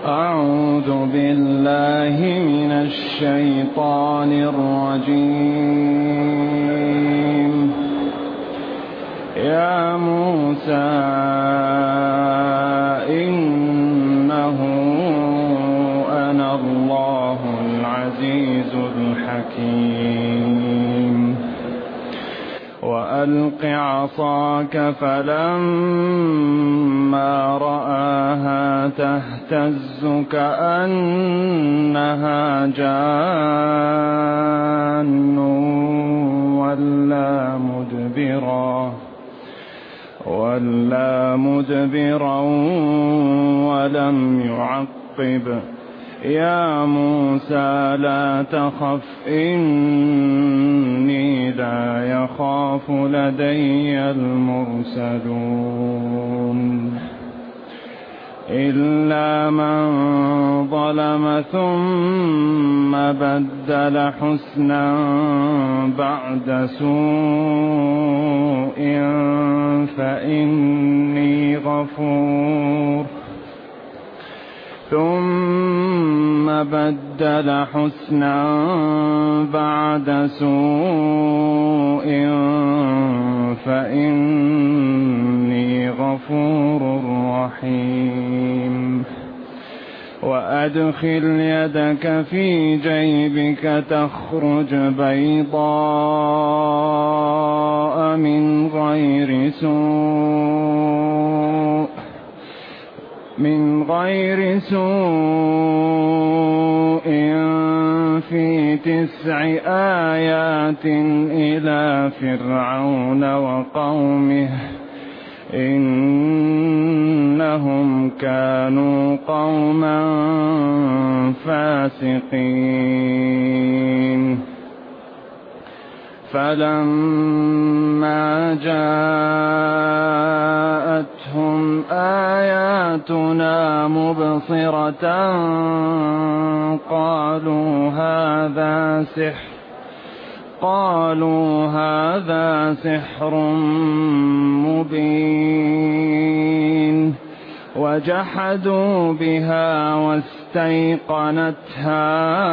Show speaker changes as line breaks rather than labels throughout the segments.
أعوذ بالله من الشيطان الرجيم. يا موسى إنه أنا الله العزيز الحكيم. وألق عصاك فلما رآها تهتز كأنها جان ولا مدبرا ولم يعقب. يا موسى لا تخف إني لا يخاف لدي المرسلون إلا من ظلم ثم بدل حسنا بعد سوء فإني غفور ثم بدل حسنا بعد سوء فإني غفور رحيم. وأدخل يدك في جيبك تخرج بيضاء من غير سوء في 9 آيات إلى فرعون وقومه إنهم كانوا قوما فاسقين. فلما جاءتهم آياتنا مبصرة قالوا هذا سحر مبين. وجحدوا بها واستيقنتها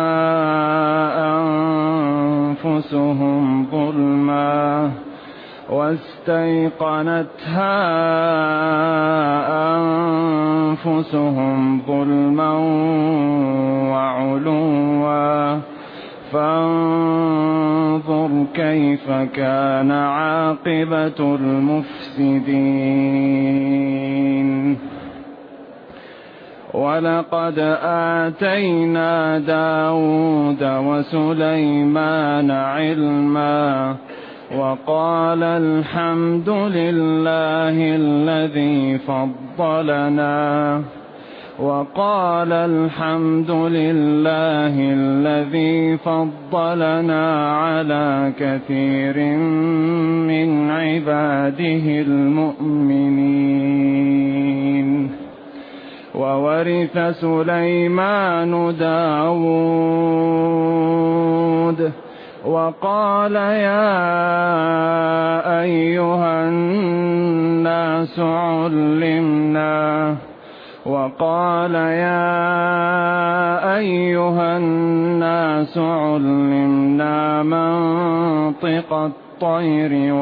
أنفسهم ظلما وعلوا فانظر كيف كان عاقبة المفسدين. ولقد آتينا داود وسليمان علما وقال الحمد لله الذي فضلنا على كثير من عباده المؤمنين. وورث سليمان داود وقال يا أيها الناس علمنا منطق الطير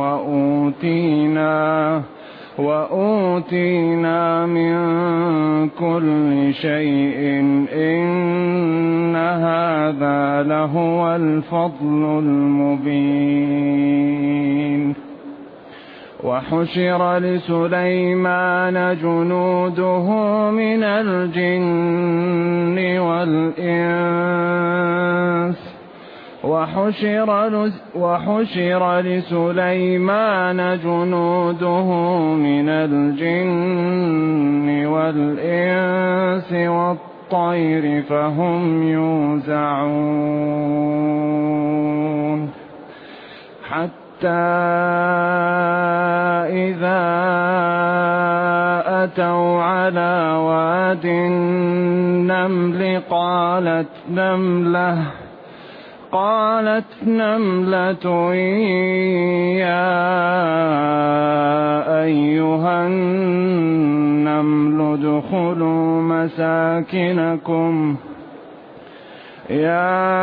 وأوتينا من كل شيء إن هذا لهو الفضل المبين. وحشر لسليمان جنوده من الجن والإنس والطير فهم يوزعون حتى إذا أتوا على واد النمل قالت نملة يا أيها النمل ادخلوا مساكنكم يا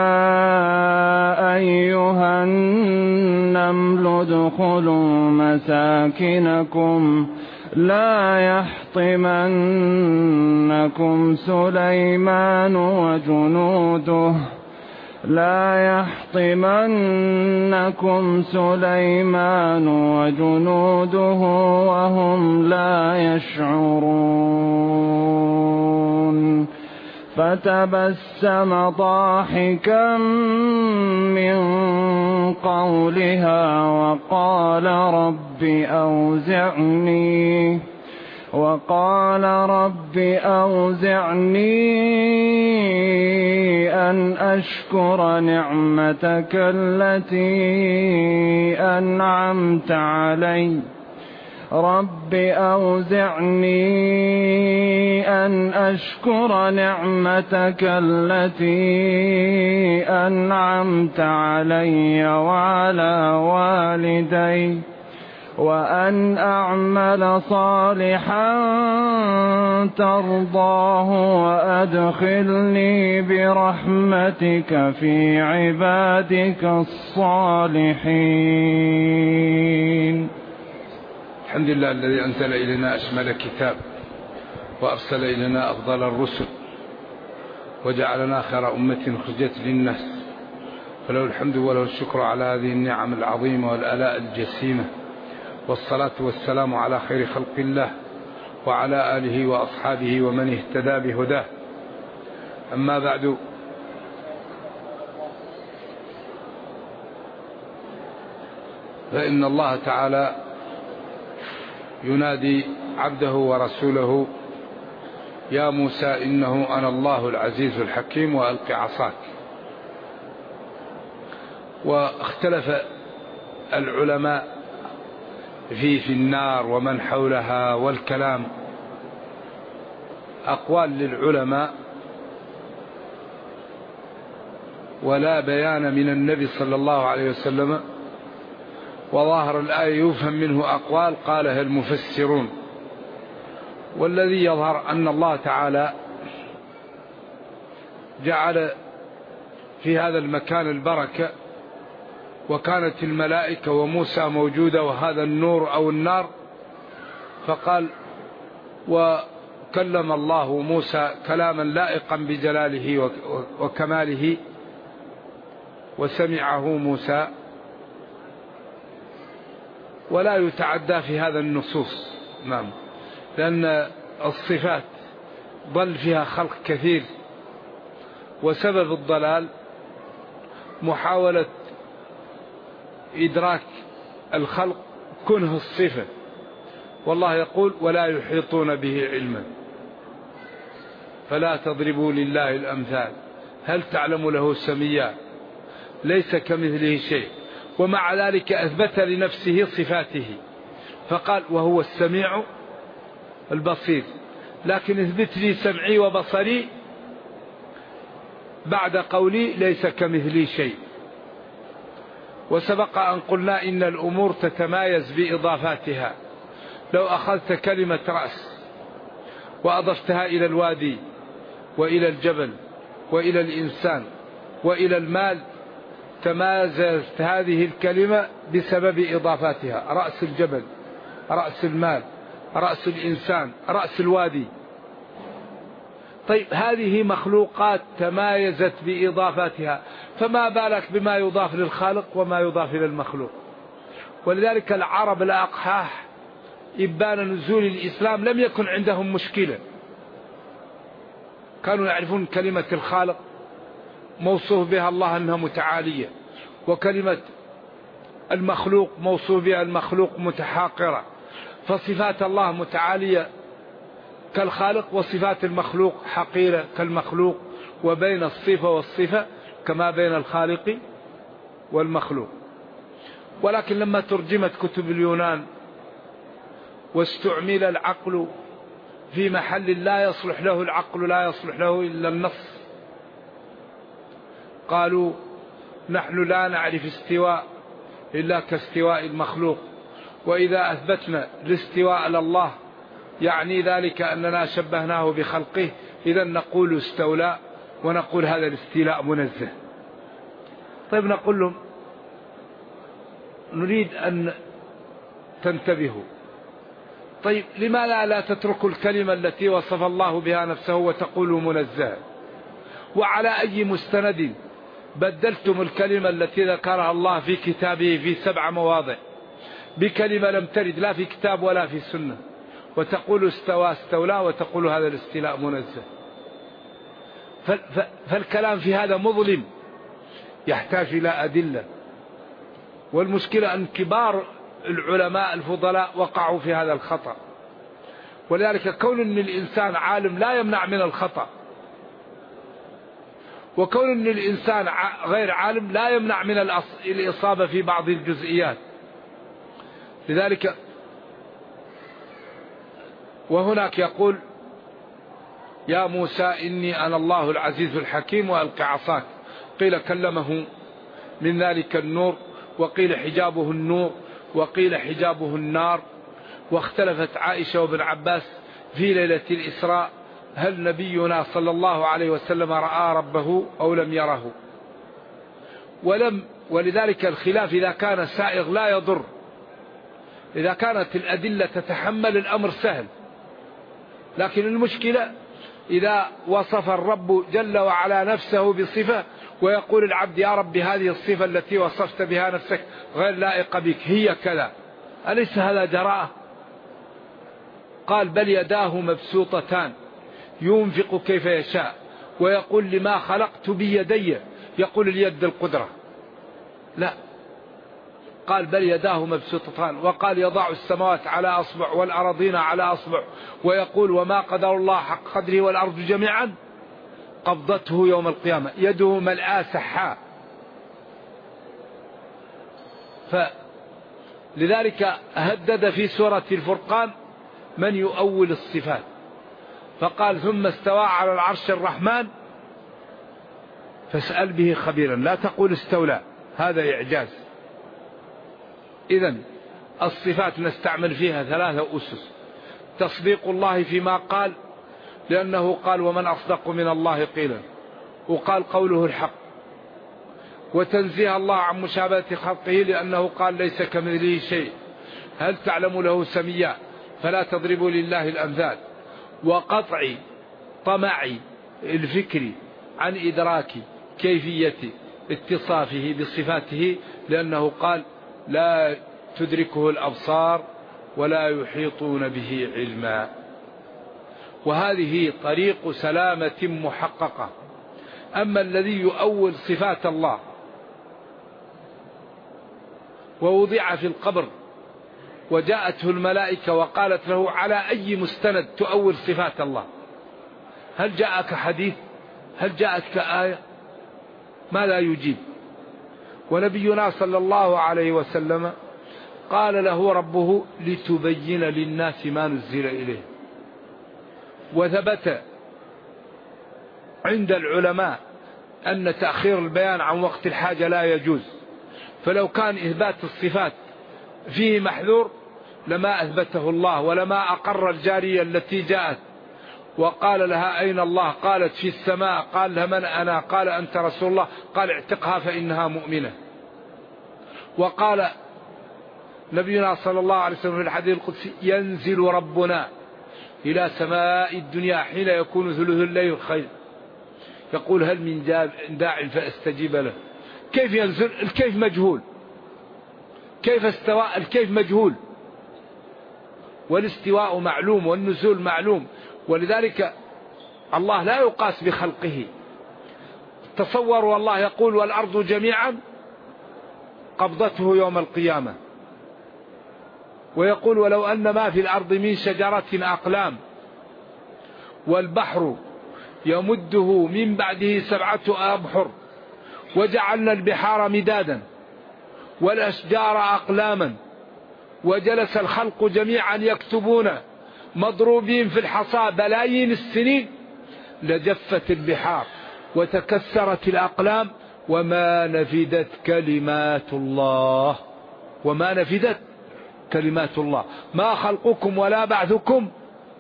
أيها النمل ادخلوا مساكنكم لا يحطمنكم سليمان وجنوده وهم لا يشعرون فتبسم ضاحكا من قولها وقال رب أوزعني أن أشكر نعمتك التي أنعمت علي وعلى والدي وأن أعمل صالحا ترضاه وأدخلني برحمتك في عبادك الصالحين.
الحمد لله الذي أنزل إلينا أشمل كتاب وأرسل إلينا أفضل الرسل وجعلنا خير أمة خرجت للناس، فله الحمد وله الشكر على هذه النعم العظيمة والآلاء الجسيمة، والصلاة والسلام على خير خلق الله وعلى آله وأصحابه ومن اهتدى بهداه. أما بعد، فإن الله تعالى ينادي عبده ورسوله: يا موسى إنه أنا الله العزيز الحكيم وألق عصاك. واختلف العلماء في النار ومن حولها والكلام. أقوال للعلماء ولا بيان من النبي صلى الله عليه وسلم، وظاهر الآية يفهم منه أقوال قالها المفسرون. والذي يظهر أن الله تعالى جعل في هذا المكان البركة، وكانت الملائكة وموسى موجودة وهذا النور أو النار، فقال: وكلم الله موسى كلاما لائقا بجلاله وكماله وسمعه موسى. ولا يتعدى في هذا النصوص، نعم، لأن الصفات ضل فيها خلق كثير، وسبب الضلال محاولة إدراك الخلق كنه الصفة، والله يقول: ولا يحيطون به علما فلا تضربوا لله الأمثال هل تعلم له سميا ليس كمثله شيء. ومع ذلك أثبت لنفسه صفاته فقال: وهو السميع البصير، لكن اثبت لي سمعي وبصري بعد قولي ليس كمثلي شيء. وسبق أن قلنا إن الأمور تتمايز بإضافاتها. لو أخذت كلمة رأس وأضفتها إلى الوادي وإلى الجبل وإلى الإنسان وإلى المال، تمازجت هذه الكلمة بسبب إضافاتها: رأس الجبل، رأس المال، رأس الإنسان، رأس الوادي. طيب، هذه مخلوقات تمايزت بإضافاتها، فما بالك بما يضاف للخالق وما يضاف إلى المخلوق. ولذلك العرب الأقحاح إبان نزول الإسلام لم يكن عندهم مشكلة، كانوا يعرفون كلمة الخالق موصوف بها الله أنها متعالية، وكلمة المخلوق موصوف بها المخلوق متحاقرة. فصفات الله متعالية كالخالق، وصفات المخلوق حقيرة كالمخلوق، وبين الصفة والصفة كما بين الخالق والمخلوق. ولكن لما ترجمت كتب اليونان واستعمل العقل في محل لا يصلح له العقل، لا يصلح له إلا النص، قالوا: نحن لا نعرف استواء إلا كاستواء المخلوق، وإذا أثبتنا الاستواء لله يعني ذلك أننا شبهناه بخلقه، إذا نقول استولى ونقول هذا الاستيلاء منزه. طيب نقول لهم نريد أن تنتبهوا، طيب لماذا لا تتركوا الكلمة التي وصف الله بها نفسه وتقولوا منزه؟ وعلى أي مستند بدلتم الكلمة التي ذكرها الله في كتابه في 7 مواضع بكلمة لم ترد لا في كتاب ولا في سنة، وتقول استوى استولى وتقول هذا الاستيلاء منزه؟ فالكلام في هذا مظلم يحتاج إلى أدلة. والمشكلة أن كبار العلماء الفضلاء وقعوا في هذا الخطأ، ولذلك كون أن الإنسان عالم لا يمنع من الخطأ، وكون أن الإنسان غير عالم لا يمنع من الإصابة في بعض الجزئيات. لذلك وهناك يقول يا موسى إني أنا الله العزيز الحكيم وألق عصاك، قيل كلمه من ذلك النور، وقيل حجابه النور، وقيل حجابه النار. واختلفت عائشة وابن عباس في ليلة الإسراء هل نبينا صلى الله عليه وسلم رأى ربه أو لم يره، ولذلك الخلاف إذا كان سائغ لا يضر، إذا كانت الأدلة تتحمل الأمر سهل. لكن المشكلة إذا وصف الرب جل وعلا نفسه بصفة ويقول العبد يا رب هذه الصفة التي وصفت بها نفسك غير لائقة بك هي كذا، أليس هذا جراءة؟ قال بل يداه مبسوطتان ينفق كيف يشاء، ويقول لما خلقت بيدي، يقول اليد القدرة، لا، قال بل يداه مبسوطتان. وقال يضع السماوات على أصبع والأراضين على أصبع، ويقول وما قدر الله حق قدره والأرض جميعا قبضته يوم القيامة يده ملآ سحاء. فلذلك هدد في سورة الفرقان من يؤول الصفات، فقال ثم استوى على العرش الرحمن فاسأل به خبيرا، لا تقول استولى، هذا إعجاز. إذن الصفات نستعمل فيها 3 أسس: تصديق الله فيما قال لأنه قال ومن أصدق من الله قيلا، وقال قوله الحق، وتنزيه الله عن مشابهة خلقه لأنه قال ليس كمثله شيء، هل تعلم له سميا فلا تضربوا لله الأمثال، وقطع طمع الفكر عن إدراك كيفية اتصافه بصفاته لأنه قال لا تدركه الأبصار ولا يحيطون به علما. وهذه طريق سلامة محققة. أما الذي يؤول صفات الله ووضع في القبر وجاءته الملائكة وقالت له على أي مستند تؤول صفات الله؟ هل جاءك حديث؟ هل جاءتك آية؟ ما لا يجيب. ونبينا صلى الله عليه وسلم قال له ربه لتبين للناس ما نزل إليه. وثبت عند العلماء أن تأخير البيان عن وقت الحاجة لا يجوز، فلو كان إثبات الصفات فيه محذور لما أثبته الله، ولما أقر الجارية التي جاءت وقال لها أين الله؟ قالت في السماء. قال لها من أنا؟ قال أنت رسول الله. قال اعتقها فإنها مؤمنة. وقال نبينا صلى الله عليه وسلم في الحديث القدسي ينزل ربنا إلى سماء الدنيا حين يكون ثلث الليل الخير، يقول هل من داع فاستجيب له. كيف ينزل؟ الكيف مجهول، كيف استوى؟ الكيف مجهول، والاستواء معلوم والنزول معلوم. ولذلك الله لا يقاس بخلقه. تصوروا الله يقول والأرض جميعا قبضته يوم القيامة، ويقول ولو أن ما في الأرض من شجرة أقلام والبحر يمده من بعده 7 أبحر وجعلنا البحار مدادا والأشجار أقلاما وجلس الخلق جميعا يكتبون مضروبين في الحصى بلايين السنين لجفت البحار وتكسرت الأقلام وما نفدت كلمات الله. وما نفدت كلمات الله. ما خلقكم ولا بعثكم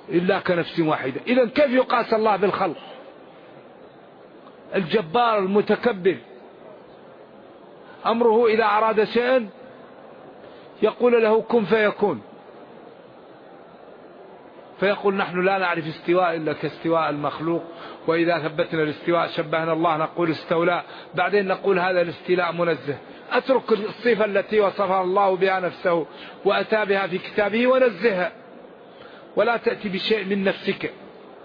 إلا كنفس واحدة. إذن كيف يقاس الله بالخلق؟ الجبار المتكبر أمره إذا أراد شيئا يقول له كن فيكون، فيقول نحن لا نعرف استواء إلا كاستواء المخلوق، وإذا ثبتنا الاستواء شبهنا الله نقول استولى، بعدين نقول هذا الاستيلاء منزه. أترك الصفة التي وصفها الله بها نفسه وأتى بها في كتابه ونزهها، ولا تأتي بشيء من نفسك.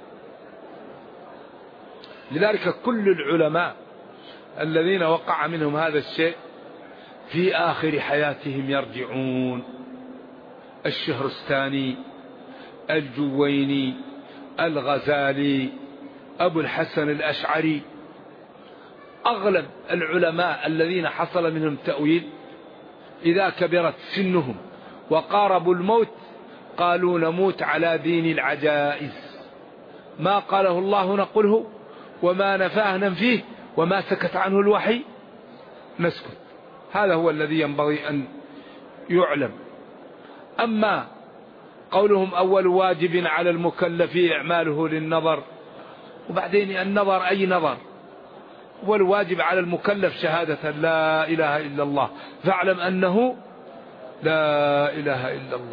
لذلك كل العلماء الذين وقع منهم هذا الشيء في آخر حياتهم يرجعون. الشهرستاني، الجويني، الغزالي، أبو الحسن الأشعري، أغلب العلماء الذين حصل منهم تأويل إذا كبرت سنهم وقاربوا الموت قالوا نموت على دين العجائز، ما قاله الله نقوله، وما نفاه ننفيه، وما سكت عنه الوحي نسكت. هذا هو الذي ينبغي أن يعلم. أما قولهم أول واجب على المكلف إعماله للنظر، وبعدين النظر أي نظر؟ والواجب على المكلف شهادة لا إله إلا الله، فاعلم أنه لا إله إلا الله.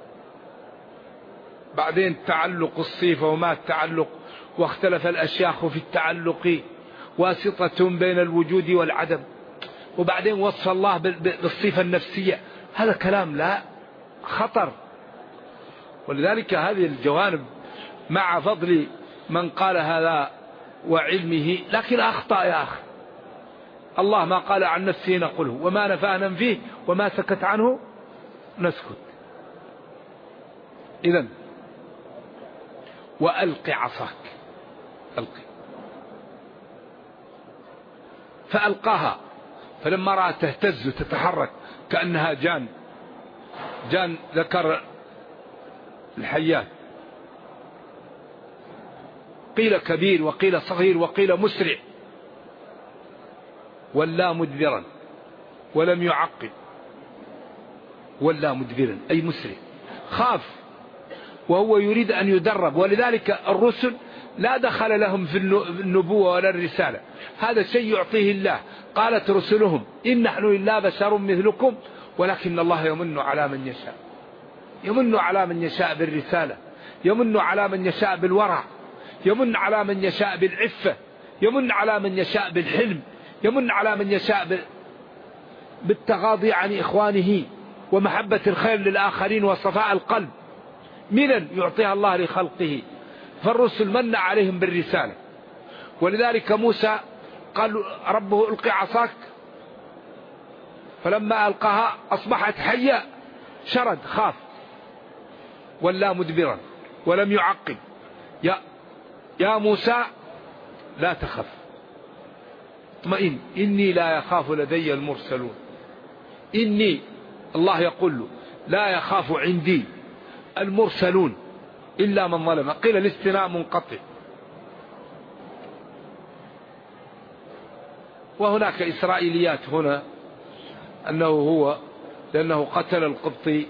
بعدين تعلق الصفة وما التعلق، واختلف الأشياخ في التعلق واسطة بين الوجود والعدم، وبعدين وصف الله بالصفة النفسية. هذا كلام لا خطر. ولذلك هذه الجوانب مع فضل من قال هذا وعلمه، لكن أخطأ يا أخي. الله ما قال عن نفسه نقوله، وما نفاه ننفيه، وما سكت عنه نسكت. إذن وألق عصاك، ألقي. فألقاها، فلما رأى تهتز وتتحرك كأنها جان ذكر الحيات، قيل كبير وقيل صغير وقيل مسرع، ولا مدبرا ولم يعقب. ولا مدبرا أي مسرع، خاف وهو يريد أن يدرب. ولذلك الرسل لا دخل لهم في النبوة ولا الرسالة، هذا شيء يعطيه الله. قالت رسلهم إن نحن إلا بشر مثلكم ولكن الله يمن على من يشاء، يمن على من يشاء بالرسالة، يمن على من يشاء بالورع، يمن على من يشاء بالعفة، يمن على من يشاء بالحلم، يمن على من يشاء بالتغاضي عن إخوانه ومحبة الخير للآخرين وصفاء القلب. منا يعطيها الله لخلقه. فالرسل من عليهم بالرسالة. ولذلك موسى قال ربه ألقي عصاك، فلما ألقاها أصبحت حية، شرد، خاف، ولا مدبرا ولم يعقب. يا موسى لا تخف، اطمئن، إني لا يخاف لدي المرسلون. إني، الله يقول له لا يخاف عندي المرسلون إلا من ظلم. قيل الاستثناء منقطع. وهناك إسرائيليات هنا أنه هو لأنه قتل القبطي.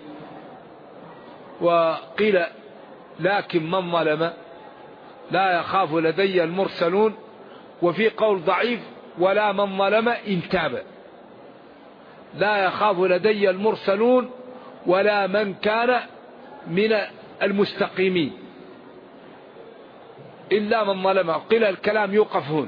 وقيل لكن من ظلم لا يخاف لدي المرسلون. وفي قول ضعيف ولا من ظلم إن تاب. لا يخاف لدي المرسلون ولا من كان من المستقيمين إلا من ظلم. قيل الكلام يوقف هنا.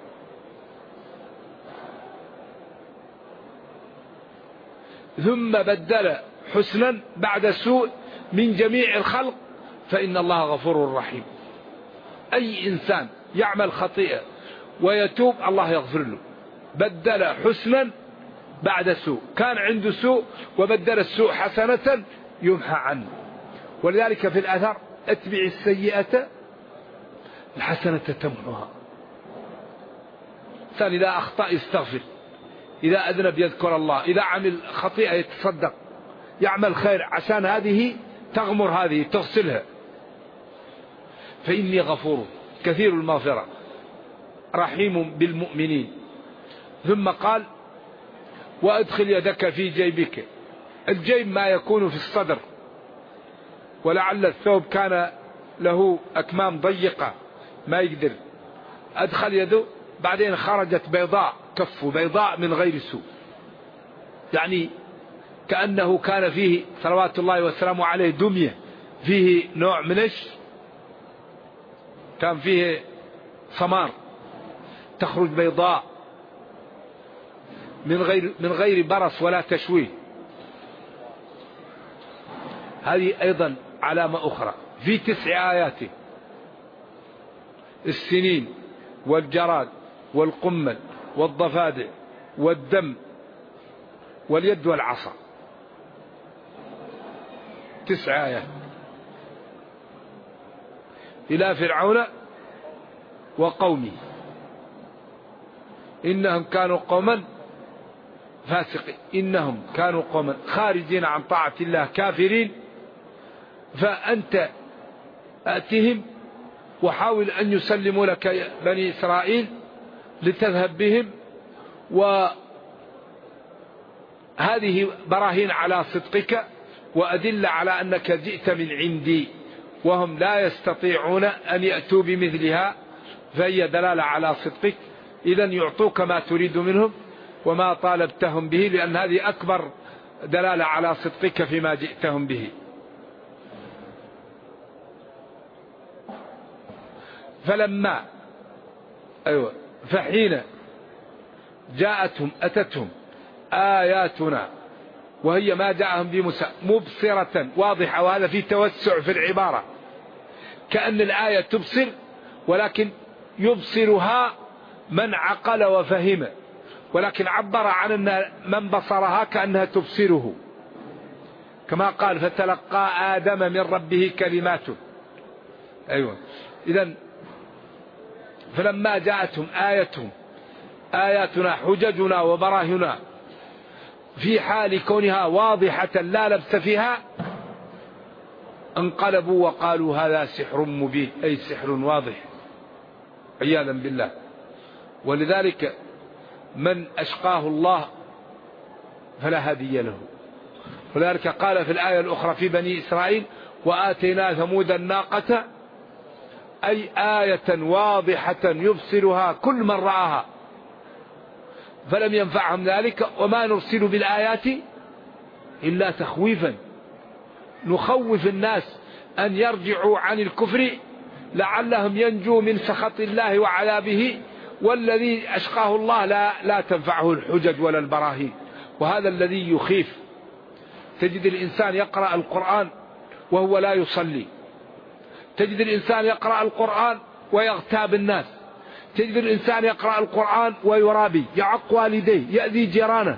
ثم بدل حسنا بعد سوء من جميع الخلق فإن الله غفور رحيم. أي إنسان يعمل خطيئة ويتوب الله يغفر له. بدل حسنا بعد سوء، كان عنده سوء وبدل السوء حسنة يمحى عنه. ولذلك في الأثر اتبع السيئة الحسنة تمحها. إنسان إذا أخطأ يستغفر، إذا أذنب يذكر الله، إذا عمل خطيئة يتصدق، يعمل خير عشان هذه تغمر، هذه تغسلها. فإني غفور كثير المغفرة رحيم بالمؤمنين. ثم قال وأدخل يدك في جيبك. الجيب ما يكون في الصدر، ولعل الثوب كان له أكمام ضيقة ما يقدر، أدخل يده بعدين خرجت بيضاء، كف بيضاء من غير سوء، يعني كأنه كان فيه صلوات الله وسلامه عليه دمية، فيه نوع من كان فيه ثمار، تخرج بيضاء من غير برص ولا تشويه. هذه أيضا علامة أخرى. في 9 آيات: السنين والجراد والقمل والضفادع والدم واليد والعصا، 9 آيات. إلى فرعون وقومه إنهم كانوا قوما فاسقين، إنهم كانوا قوما خارجين عن طاعة الله كافرين. فأنت أتهم وحاول أن يسلموا لك بني إسرائيل لتذهب بهم، وهذه براهين على صدقك وأدل على أنك جئت من عندي، وهم لا يستطيعون أن يأتوا بمثلها، فهي دلالة على صدقك. إذن يعطوك ما تريد منهم وما طالبتهم به، لأن هذه أكبر دلالة على صدقك فيما جئتهم به. فحين أتتهم آياتنا، وهي ما جاءهم بموسى مبصرة واضحة، وهذا في توسع في العبارة، كأن الآية تبصر، ولكن يبصرها من عقل وفهم، ولكن عبر عن أن من بصرها كأنها تبصره، كما قال: فتلقى آدم من ربه كلمات. إذن فلما جاءتهم آياتنا حججنا وبراهنا في حال كونها واضحة لا لبس فيها، انقلبوا وقالوا هذا سحر مبين، أي سحر واضح، عياذا بالله. ولذلك من أشقاه الله فلا هادي له. ولذلك قال في الآية الأخرى في بني إسرائيل: وآتينا ثمود الناقة، أي آية واضحة يبصرها كل من رآها، فلم ينفعهم ذلك. وما نرسل بالآيات إلا تخويفا، نخوف الناس أن يرجعوا عن الكفر لعلهم ينجوا من سخط الله وعذابه. والذي أشقاه الله لا تنفعه الحجج ولا البراهين، وهذا الذي يخيف. تجد الإنسان يقرأ القرآن وهو لا يصلي، تجد الإنسان يقرأ القرآن ويغتاب الناس، تجد الإنسان يقرأ القرآن ويرابي، يعق والديه، يأذي جيرانه،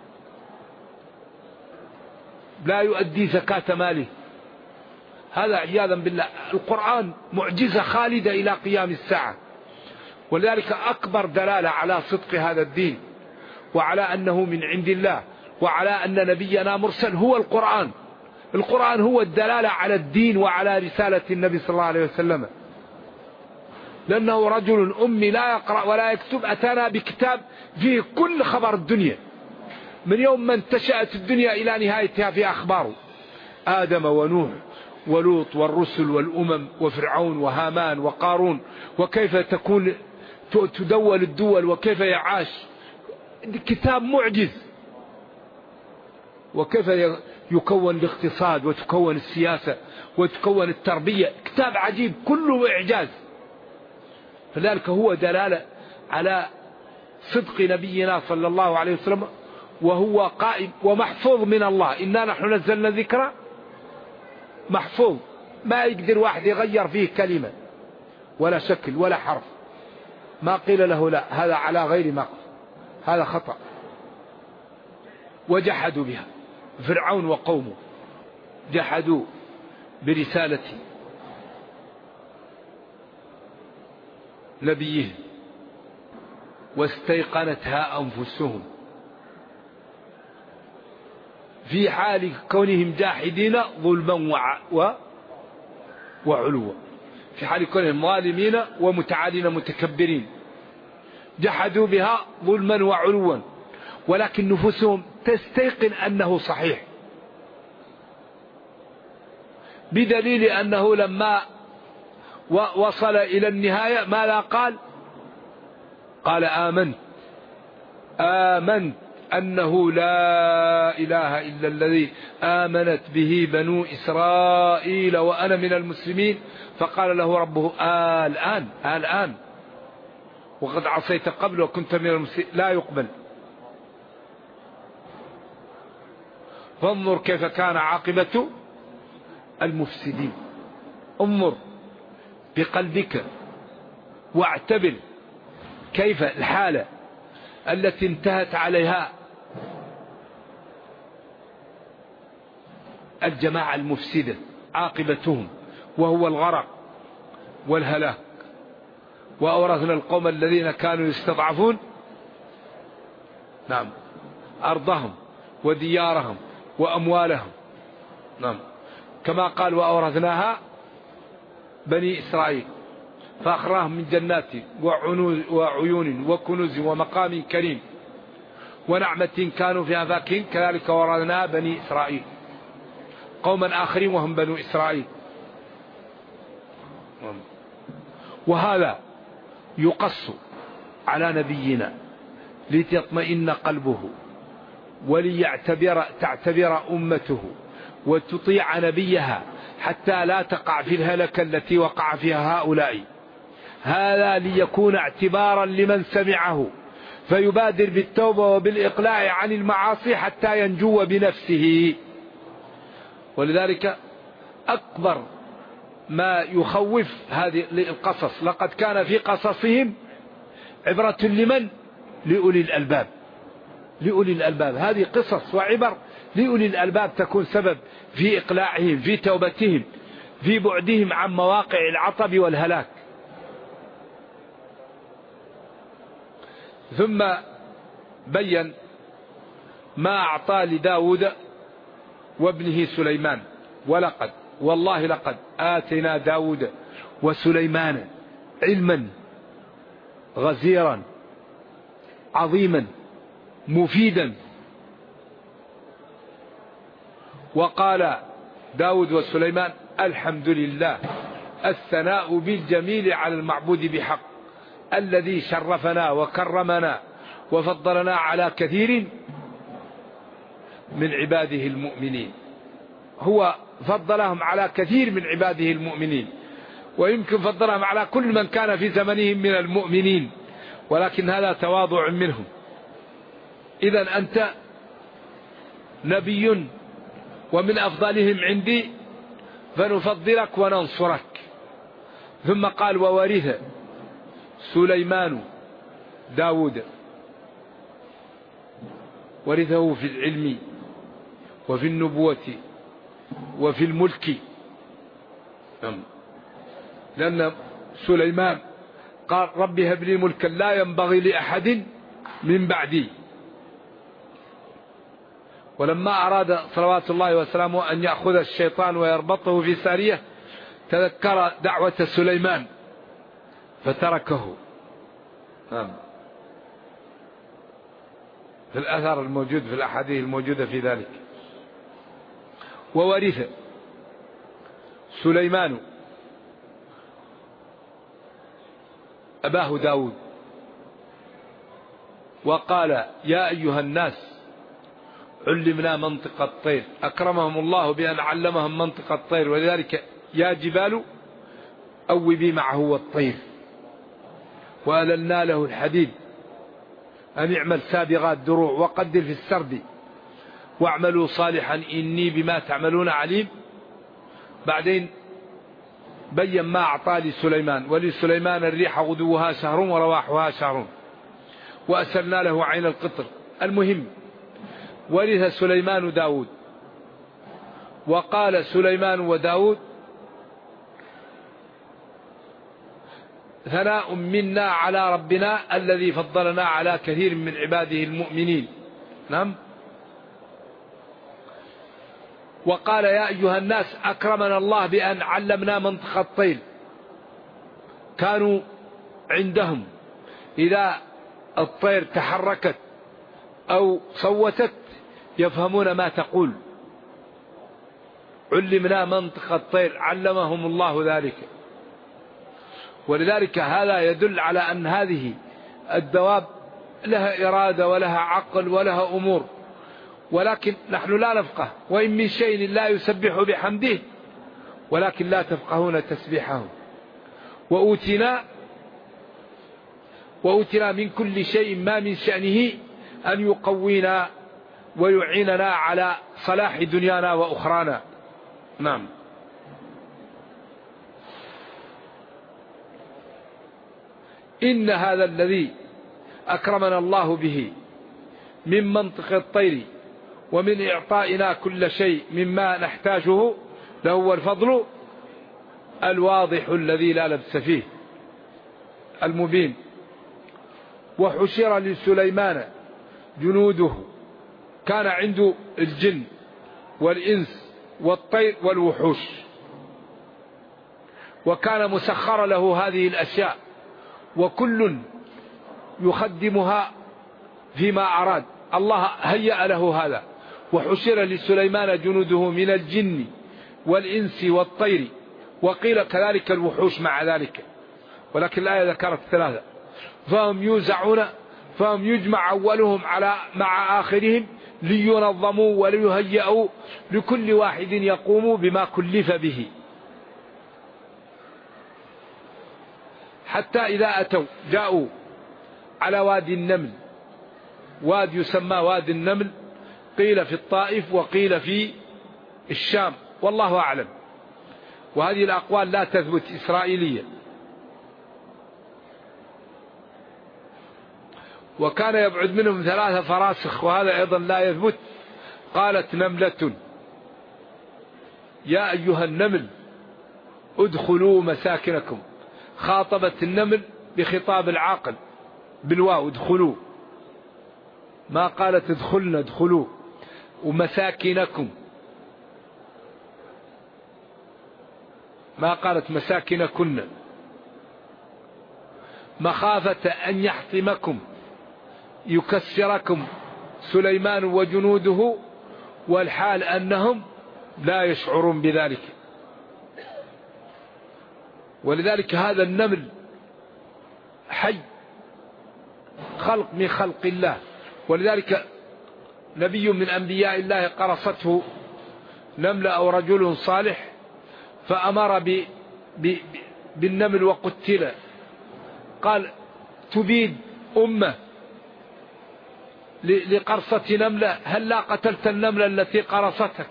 لا يؤدي زكاة ماله. هذا عياذا بالله. القرآن معجزة خالدة إلى قيام الساعة. ولذلك أكبر دلالة على صدق هذا الدين وعلى أنه من عند الله وعلى أن نبينا مرسل هو القرآن. القرآن هو الدلالة على الدين وعلى رسالة النبي صلى الله عليه وسلم، لأنه رجل أمي لا يقرأ ولا يكتب، أتانا بكتاب فيه كل خبر الدنيا من يوم من انتشأت الدنيا إلى نهايتها، في أخباره آدم ونوح ولوط والرسل والأمم وفرعون وهامان وقارون، وكيف تدول الدول وكيف يعاش. كتاب معجز. وكيف يكون الاقتصاد وتكون السياسة وتكون التربية. كتاب عجيب كله إعجاز. فذلك هو دلالة على صدق نبينا صلى الله عليه وسلم، وهو قائم ومحفوظ من الله. إنا نحن نزلنا الذكر محفوظ، ما يقدر واحد يغير فيه كلمة ولا شكل ولا حرف. ما قيل له لا هذا على غير ما قال، هذا خطأ. وجحدوا بها، فرعون وقومه جحدوا برسالة نبيه واستيقنتها أنفسهم في حال كونهم جاحدين ظلما وعلوا، في حال كونهم ظالمين ومتعالين متكبرين. جحدوا بها ظلما وعلوا، ولكن نفوسهم تستيقن أنه صحيح، بدليل أنه لما ووصل إلى النهاية ماذا قال؟ قال آمنت أنه لا إله إلا الذي آمنت به بنو إسرائيل وأنا من المسلمين. فقال له ربه الآن وقد عصيت قبل وكنت من المسلمين، لا يقبل. فانظر كيف كان عاقبة المفسدين. انظر بقلبك واعتبر كيف الحالة التي انتهت عليها الجماعة المفسدة، عاقبتهم وهو الغرق والهلاك. وأورثنا القوم الذين كانوا يستضعفون أرضهم وديارهم وأموالهم. كما قال وأورثناها بني إسرائيل فأخراهم من جنات وعيون وكنوز ومقام كريم ونعمة كانوا فيها فاكهين كذلك ورثناها بني إسرائيل قوما آخرين وهم بنو إسرائيل. وهذا يقص على نبينا لتطمئن قلبه تعتبر أمته وتطيع نبيها حتى لا تقع في الهلكة التي وقع فيها هؤلاء. هذا ليكون اعتبارا لمن سمعه فيبادر بالتوبة وبالإقلاع عن المعاصي حتى ينجو بنفسه. ولذلك أكبر ما يخوف هذه القصص لقد كان في قصصهم عبرة لمن؟ لأولي الألباب. لأولي الألباب هذه قصص وعبر لأولي الألباب تكون سبب في إقلاعهم في توبتهم في بعدهم عن مواقع العطب والهلاك. ثم بين ما أعطى لداود وابنه سليمان. ولقد والله لقد آتينا داود وسليمان علما غزيرا عظيما مفيدا. وقال داود وسليمان الحمد لله الثناء بالجميل على المعبود بحق الذي شرفنا وكرمنا وفضلنا على كثير من عباده المؤمنين. هو فضلهم على كثير من عباده المؤمنين ويمكن فضلهم على كل من كان في زمنهم من المؤمنين ولكن هذا تواضع منهم. إذن أنت نبي ومن أفضلهم عندي فنفضلك وننصرك. ثم قال وورث سليمان داود ورثه في العلم وفي النبوة وفي الملك. لأن سليمان قال رب هب لي ملكا لا ينبغي لأحد من بعدي. ولما أراد صلوات الله وسلامه أن يأخذ الشيطان ويربطه في سارية تذكر دعوة سليمان فتركه. في الأثر الموجود في الأحاديث الموجودة في ذلك. وورث سليمان أباه داود وقال يا أيها الناس علمنا منطق الطير. أكرمهم الله بأن علمهم منطق الطير. ولذلك يا جبال أوبي معه والطير وأللنا له الحديد أن اعمل سابغات دروع وقدر في السرد واعملوا صالحا إني بما تعملون عليم. بعدين بين ما أعطى لسليمان ولسليمان الريح غدوها شهر ورواحها شهر وأسلنا له عين القطر. المهم ورث سليمان داود. وقال سليمان وداود ثناء منا على ربنا الذي فضلنا على كثير من عباده المؤمنين. نعم. وقال يا أيها الناس أكرمنا الله بأن علمنا منطق الطير. كانوا عندهم إذا الطير تحركت أو صوتت يفهمون ما تقول. علمنا منطق الطير علمهم الله ذلك. ولذلك هذا يدل على أن هذه الدواب لها إرادة ولها عقل ولها أمور، ولكن نحن لا نفقه. وإن من شيء لا يسبح بحمده ولكن لا تفقهون تسبيحهم. وأوتنا من كل شيء ما من شأنه أن يقوينا ويعيننا على صلاح دنيانا وأخرانا. نعم. إن هذا الذي أكرمنا الله به من منطق الطير ومن إعطائنا كل شيء مما نحتاجه لهو الفضل الواضح الذي لا لبس فيه المبين. وحشر لسليمان جنوده، كان عنده الجن والإنس والطير والوحوش، وكان مسخر له هذه الأشياء، وكل يخدمها فيما أراد. الله هيأ له هذا. وحشر لسليمان جنوده من الجن والإنس والطير، وقيل كذلك الوحوش مع ذلك، ولكن الآية ذكرت ثلاثة. فهم يوزعون، فهم يجمع أولهم مع آخرهم لينظموا وليهيئوا لكل واحد يقوم بما كلف به، حتى إذا جاءوا على وادي النمل، واد يسمى وادي النمل، قيل في الطائف وقيل في الشام، والله أعلم، وهذه الأقوال لا تثبت إسرائيلية. وكان يبعد منهم 3 فراسخ، وهذا أيضا لا يثبت. قالت نملة يا أيها النمل ادخلوا مساكنكم، خاطبت النمل بخطاب العاقل بالواو، ادخلوا، ما قالت ادخلنا ادخلوا. ومساكنكم، ما قالت مساكنكن، مخافة أن يحطمكم يكسركم سليمان وجنوده، والحال أنهم لا يشعرون بذلك. ولذلك هذا النمل حي، خلق من خلق الله. ولذلك نبي من أنبياء الله قرصته نملة أو رجل صالح، فأمر بالنمل وقتل. قال تبيد أمة لقرصة نملة، هل لا قتلت النملة التي قرصتك؟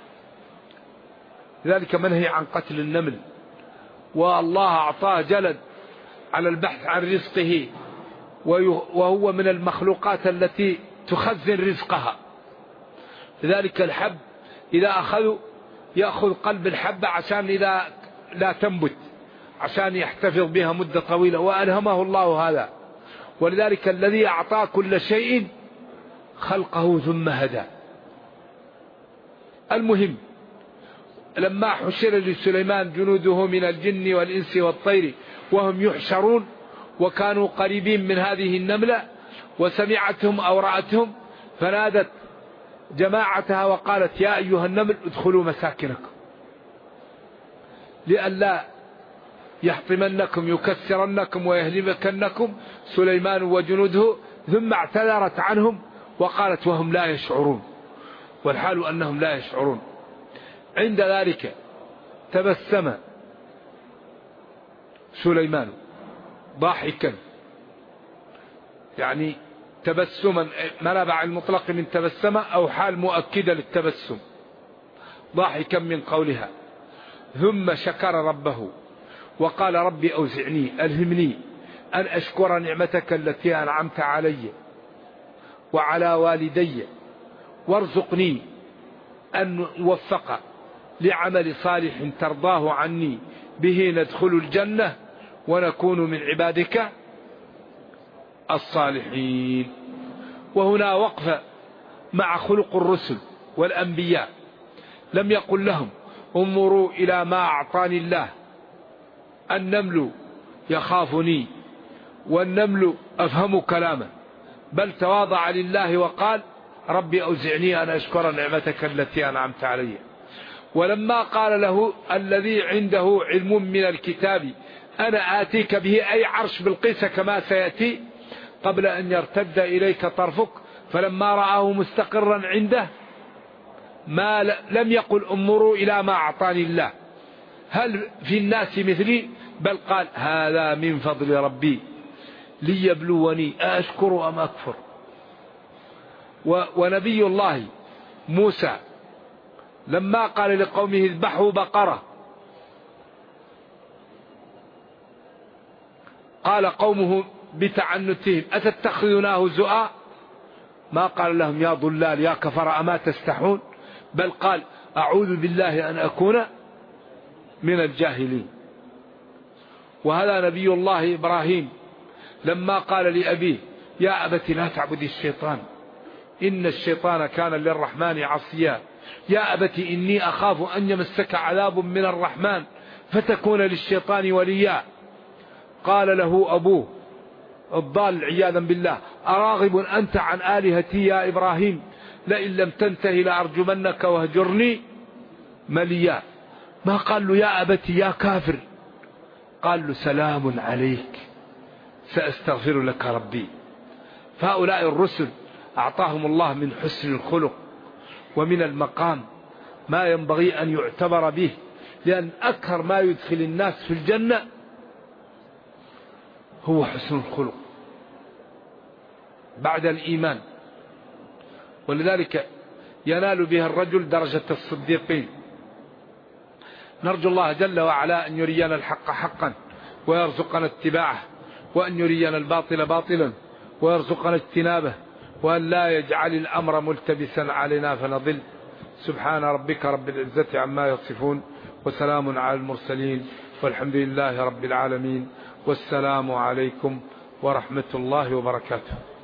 ذلك منهي عن قتل النمل. والله أعطاه جلد على البحث عن رزقه، وهو من المخلوقات التي تخزن رزقها. لذلك الحب إذا يأخذ قلب الحبة عشان إذا لا تنبت، عشان يحتفظ بها مدة طويلة، وألهمه الله هذا. ولذلك الذي أعطى كل شيء خلقه ثم هدى. المهم، لما حشر لسليمان جنوده من الجن والإنس والطير وهم يحشرون، وكانوا قريبين من هذه النملة، وسمعتهم أو رأتهم، فنادت جماعتها وقالت يا أيها النمل ادخلوا مساكنكم لئلا يحطمنكم يكسرنكم ويهلكنكم سليمان وجنوده. ثم اعتذرت عنهم وقالت وهم لا يشعرون، والحال أنهم لا يشعرون. عند ذلك تبسم سليمان ضاحكا، يعني تبسما منبع المطلق من تبسم، أو حال مؤكدة للتبسم، ضاحكا من قولها. ثم شكر ربه وقال ربي أوزعني، ألهمني أن أشكر نعمتك التي أنعمت علي وعلى والدي، وارزقني أن أوفق لعمل صالح ترضاه عني، به ندخل الجنة ونكون من عبادك الصالحين. وهنا وقفة مع خلق الرسل والأنبياء. لم يقل لهم انظروا إلى ما أعطاني الله، النمل يخافني والنمل أفهم كلامه، بل تواضع لله وقال ربي أوزعني أن أشكر نعمتك التي أنعمت علي. ولما قال له الذي عنده علم من الكتاب أنا آتيك به، أي عرش بلقيس كما سيأتي، قبل أن يرتد إليك طرفك. فلما رآه مستقرا عنده لم يقل انظروا إلى ما أعطاني الله، هل في الناس مثلي، بل قال هذا من فضل ربي ليبلوني أشكر أم أكفر. ونبي الله موسى لما قال لقومه اذبحوا بقرة، قال قومه بتعنتهم أتتخذونه هزؤا، ما قال لهم يا ضلال يا كفر أما تستحون، بل قال أعوذ بالله أن أكون من الجاهلين. وهذا نبي الله إبراهيم لما قال لأبيه يا أبت لا تعبد الشيطان إن الشيطان كان للرحمن عصيا، يا أبت إني أخاف أن يمسك عذاب من الرحمن فتكون للشيطان وليا. قال له أبوه الضال عياذا بالله أراغب أنت عن آلهتي يا إبراهيم لئن لم تنتهي لأرجمنك واهجرني مليا. ما قال له يا أبت يا كافر، قال له سلام عليك سأستغفر لك ربي. فهؤلاء الرسل أعطاهم الله من حسن الخلق ومن المقام ما ينبغي أن يعتبر به، لأن أكثر ما يدخل الناس في الجنة هو حسن الخلق بعد الإيمان، ولذلك ينال به الرجل درجة الصديقين. نرجو الله جل وعلا أن يرينا الحق حقا ويرزقنا اتباعه، وأن يرينا الباطل باطلا ويرزقنا اجتنابه، وأن لا يجعل الأمر ملتبسا علينا فنضل. سبحان ربك رب العزة عما يصفون وسلام على المرسلين والحمد لله رب العالمين، والسلام عليكم ورحمة الله وبركاته.